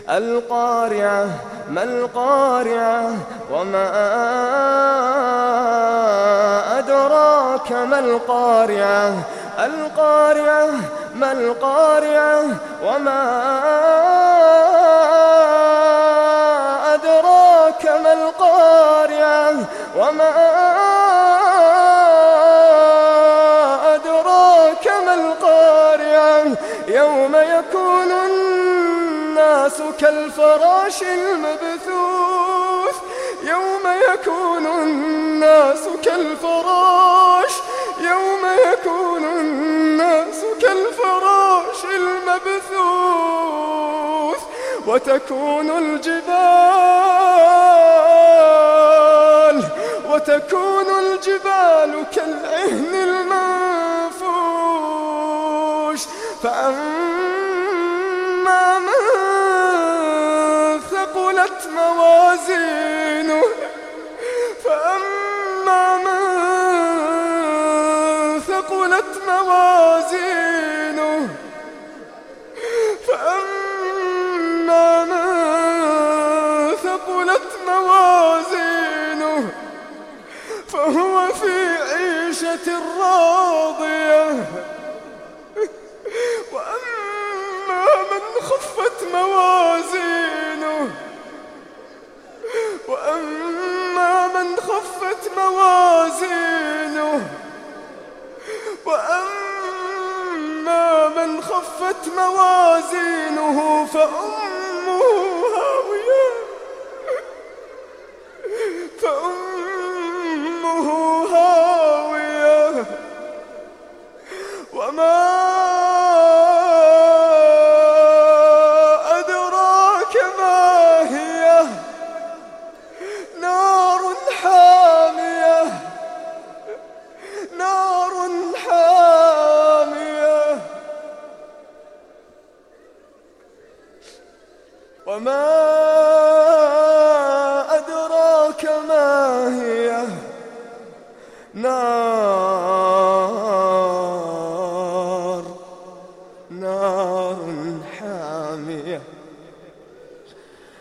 القارعة ما القارعة وما أدراك ما القارعة القارعة ما القارعة وما أدراك ما القارعة وما أدراك ما القارعة يوم يكون الناس كالفراش المبثوث يوم يكون الناس كالفراش يوم يكون الناس كالفراش المبثوث وتكون الجبال كالعهن المنفوش فأما من ثقلت موازينه فأما من ثقلت موازينه فأما من ثقلت موازينه فهو في عيشة راضية وأما من خفت موازينه وأما من خفت موازينه وأما من خفت موازينه فأمه هاوية فأمه هاوية وما أدراك ما هي نار حامية نار حامية وما